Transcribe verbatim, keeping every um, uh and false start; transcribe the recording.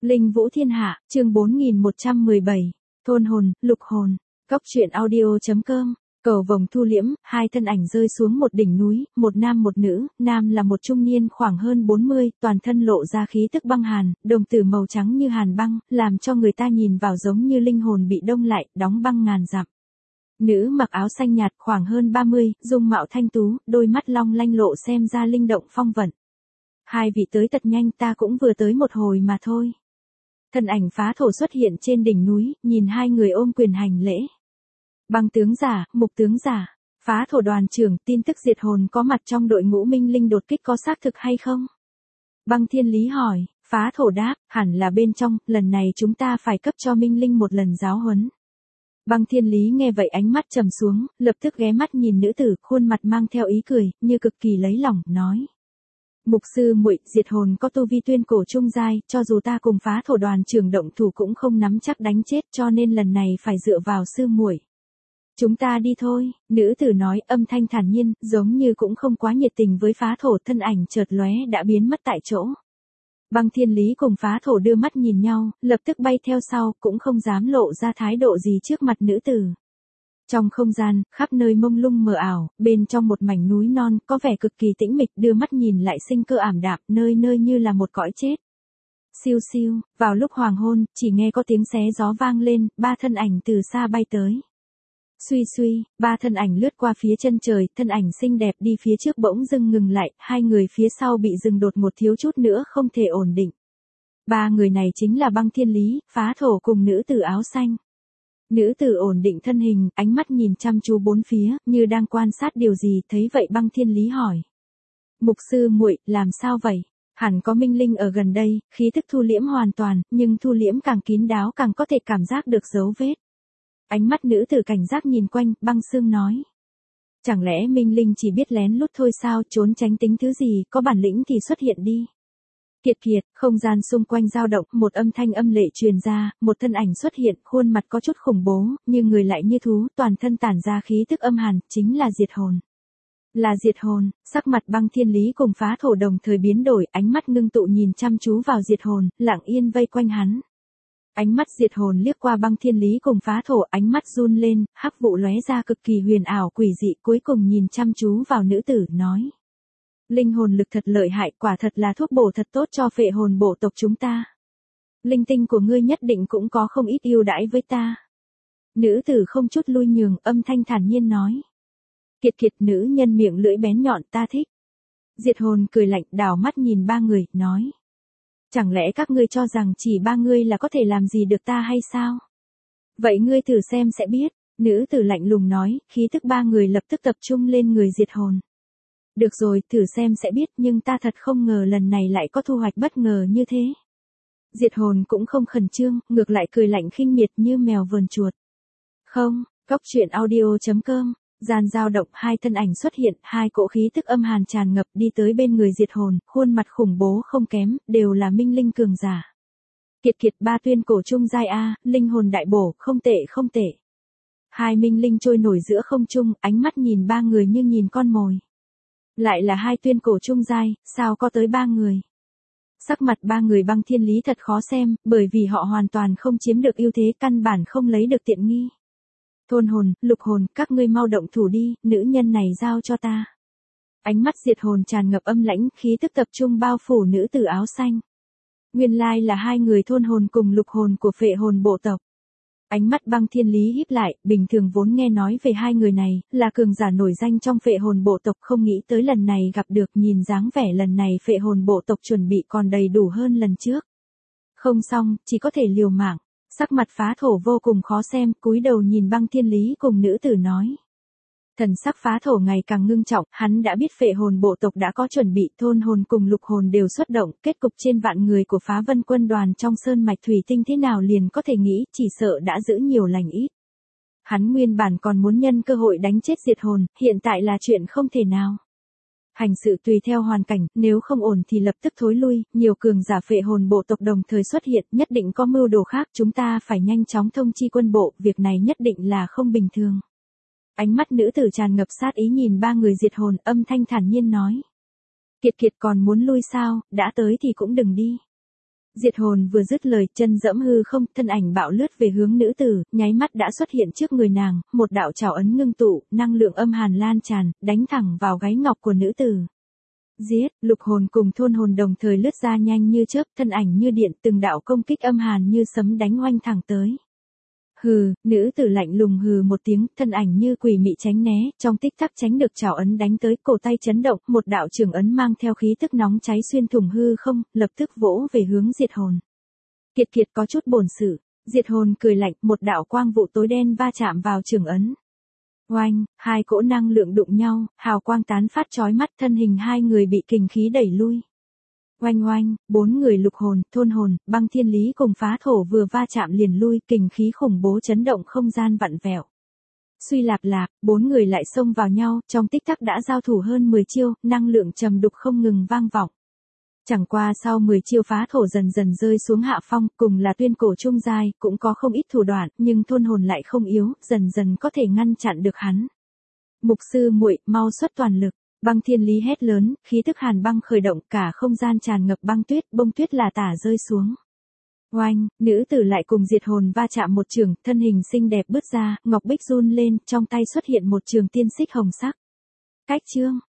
Linh Vũ Thiên Hạ, chương bốn nghìn một trăm mười bảy, thôn hồn, lục hồn, cốc truyện audio.com. Cầu vồng thu liễm, hai thân ảnh rơi xuống một đỉnh núi, một nam một nữ, nam là một trung niên khoảng hơn bốn mươi, toàn thân lộ ra khí tức băng hàn, đồng tử màu trắng như hàn băng, làm cho người ta nhìn vào giống như linh hồn bị đông lại, đóng băng ngàn dặm. Nữ mặc áo xanh nhạt khoảng hơn ba mươi, dung mạo thanh tú, đôi mắt long lanh lộ xem ra linh động phong vận. Hai vị tới thật nhanh, ta cũng vừa tới một hồi mà thôi. Thân ảnh phá thổ xuất hiện trên đỉnh núi, nhìn hai người ôm quyền hành lễ. Băng tướng giả, mục tướng giả, phá thổ đoàn trưởng, tin tức diệt hồn có mặt trong đội ngũ minh linh đột kích có xác thực hay không? Băng Thiên Lý hỏi, phá thổ đáp, hẳn là bên trong, lần này chúng ta phải cấp cho minh linh một lần giáo huấn. Băng Thiên Lý nghe vậy ánh mắt trầm xuống, lập tức ghé mắt nhìn nữ tử, khuôn mặt mang theo ý cười, như cực kỳ lấy lòng, nói. Mục sư muội, diệt hồn có tu vi tuyên cổ trung giai, cho dù ta cùng phá thổ đoàn trưởng động thủ cũng không nắm chắc đánh chết, cho nên lần này phải dựa vào sư muội. Chúng ta đi thôi, nữ tử nói, âm thanh thản nhiên, giống như cũng không quá nhiệt tình với phá thổ, thân ảnh chợt lóe đã biến mất tại chỗ. Băng Thiên Lý cùng phá thổ đưa mắt nhìn nhau, lập tức bay theo sau, cũng không dám lộ ra thái độ gì trước mặt nữ tử. Trong không gian, khắp nơi mông lung mờ ảo, bên trong một mảnh núi non, có vẻ cực kỳ tĩnh mịch, đưa mắt nhìn lại sinh cơ ảm đạm, nơi nơi như là một cõi chết. Siêu siêu, vào lúc hoàng hôn, chỉ nghe có tiếng xé gió vang lên, ba thân ảnh từ xa bay tới. Suy suy, ba thân ảnh lướt qua phía chân trời, thân ảnh xinh đẹp đi phía trước bỗng dưng ngừng lại, hai người phía sau bị dừng đột một thiếu chút nữa không thể ổn định. Ba người này chính là Băng Thiên Lý, phá thổ cùng nữ tử áo xanh. Nữ tử ổn định thân hình, ánh mắt nhìn chăm chú bốn phía, như đang quan sát điều gì, thấy vậy Băng Thiên Lý hỏi. Mục sư muội, làm sao vậy? Hẳn có minh linh ở gần đây, khí thức thu liễm hoàn toàn, nhưng thu liễm càng kín đáo càng có thể cảm giác được dấu vết. Ánh mắt nữ tử cảnh giác nhìn quanh, Băng Sương nói. Chẳng lẽ minh linh chỉ biết lén lút thôi sao, trốn tránh tính thứ gì, có bản lĩnh thì xuất hiện đi. Kiệt kiệt, không gian xung quanh dao động, một âm thanh âm lệ truyền ra, một thân ảnh xuất hiện, khuôn mặt có chút khủng bố, nhưng người lại như thú, toàn thân tản ra khí tức âm hàn, chính là diệt hồn. Là diệt hồn, sắc mặt Băng Thiên Lý cùng phá thổ đồng thời biến đổi, ánh mắt ngưng tụ nhìn chăm chú vào diệt hồn, lặng yên vây quanh hắn. Ánh mắt diệt hồn liếc qua Băng Thiên Lý cùng phá thổ, ánh mắt run lên, hắc vụ lóe ra cực kỳ huyền ảo quỷ dị, cuối cùng nhìn chăm chú vào nữ tử, nói. Linh hồn lực thật lợi hại, quả thật là thuốc bổ thật tốt cho phệ hồn bộ tộc chúng ta. Linh tinh của ngươi nhất định cũng có không ít ưu đãi với ta. Nữ tử không chút lui nhường, âm thanh thản nhiên nói. Kiệt kiệt, nữ nhân miệng lưỡi bén nhọn, ta thích. Diệt hồn cười lạnh, đảo mắt nhìn ba người, nói. Chẳng lẽ các ngươi cho rằng chỉ ba ngươi là có thể làm gì được ta hay sao? Vậy ngươi thử xem sẽ biết, nữ tử lạnh lùng nói, khí tức ba người lập tức tập trung lên người diệt hồn. Được rồi, thử xem sẽ biết, nhưng ta thật không ngờ lần này lại có thu hoạch bất ngờ như thế. Diệt hồn cũng không khẩn trương, ngược lại cười lạnh khinh miệt như mèo vờn chuột. Không, cốc truyện audio.com, gian dao động, hai thân ảnh xuất hiện, hai cỗ khí tức âm hàn tràn ngập đi tới bên người diệt hồn, khuôn mặt khủng bố không kém, đều là minh linh cường giả. Kiệt kiệt, ba tuyên cổ trung giai A, linh hồn đại bổ, không tệ không tệ. Hai minh linh trôi nổi giữa không trung, ánh mắt nhìn ba người như nhìn con mồi. Lại là hai tuyên cổ trung giai, sao có tới ba người? Sắc mặt ba người Băng Thiên Lý thật khó xem, bởi vì họ hoàn toàn không chiếm được ưu thế, căn bản không lấy được tiện nghi. Thôn hồn, lục hồn, các ngươi mau động thủ đi, nữ nhân này giao cho ta. Ánh mắt diệt hồn tràn ngập âm lãnh, khí tức tập trung bao phủ nữ tử áo xanh. Nguyên lai là hai người thôn hồn cùng lục hồn của phệ hồn bộ tộc. Ánh mắt Băng Thiên Lý híp lại, bình thường vốn nghe nói về hai người này, là cường giả nổi danh trong phệ hồn bộ tộc, không nghĩ tới lần này gặp được, nhìn dáng vẻ lần này phệ hồn bộ tộc chuẩn bị còn đầy đủ hơn lần trước. Không xong, chỉ có thể liều mạng. Sắc mặt phá thổ vô cùng khó xem, cúi đầu nhìn Băng Thiên Lý cùng nữ tử nói. Thần sắc phá thổ ngày càng ngưng trọng, hắn đã biết phệ hồn bộ tộc đã có chuẩn bị, thôn hồn cùng lục hồn đều xuất động, kết cục trên vạn người của phá vân quân đoàn trong sơn mạch thủy tinh thế nào liền có thể nghĩ, chỉ sợ đã giữ nhiều lành ít. Hắn nguyên bản còn muốn nhân cơ hội đánh chết diệt hồn, hiện tại là chuyện không thể nào. Hành sự tùy theo hoàn cảnh, nếu không ổn thì lập tức thối lui, nhiều cường giả phệ hồn bộ tộc đồng thời xuất hiện, nhất định có mưu đồ khác, chúng ta phải nhanh chóng thông chi quân bộ, việc này nhất định là không bình thường. Ánh mắt nữ tử tràn ngập sát ý nhìn ba người diệt hồn, âm thanh thản nhiên nói. Kiệt kiệt, còn muốn lui sao, đã tới thì cũng đừng đi. Diệt hồn vừa dứt lời, chân dẫm hư không, thân ảnh bạo lướt về hướng nữ tử, nháy mắt đã xuất hiện trước người nàng, một đạo trảo ấn ngưng tụ, năng lượng âm hàn lan tràn, đánh thẳng vào gáy ngọc của nữ tử. Giết, lục hồn cùng thôn hồn đồng thời lướt ra nhanh như chớp, thân ảnh như điện, từng đạo công kích âm hàn như sấm đánh oanh thẳng tới. Hừ, nữ tử lạnh lùng hừ một tiếng, thân ảnh như quỷ mị tránh né, trong tích tắc tránh được trảo ấn đánh tới, cổ tay chấn động, một đạo trường ấn mang theo khí tức nóng cháy xuyên thủng hư không, lập tức vỗ về hướng diệt hồn. Kiệt kiệt có chút bổn sự, diệt hồn cười lạnh, một đạo quang vụ tối đen va chạm vào trường ấn. Oanh, hai cỗ năng lượng đụng nhau, hào quang tán phát chói mắt, thân hình hai người bị kình khí đẩy lui. Oanh oanh, bốn người lục hồn, thôn hồn, băng thiên lý cùng phá thổ vừa va chạm liền lui, kình khí khủng bố chấn động không gian vặn vẹo. Suy lạp lạp, bốn người lại xông vào nhau, trong tích tắc đã giao thủ hơn mười chiêu, năng lượng trầm đục không ngừng vang vọng. Chẳng qua sau mười chiêu phá thổ dần dần rơi xuống hạ phong, cùng là tuyên cổ trung giai, cũng có không ít thủ đoạn, nhưng thôn hồn lại không yếu, dần dần có thể ngăn chặn được hắn. Mục sư muội, mau xuất toàn lực. Băng thiên lý hét lớn, khí tức hàn băng khởi động, cả không gian tràn ngập băng tuyết, bông tuyết là tả rơi xuống. Oanh, nữ tử lại cùng diệt hồn va chạm một trường, thân hình xinh đẹp bứt ra, ngọc bích run lên, trong tay xuất hiện một trường tiên xích hồng sắc. Cách chương,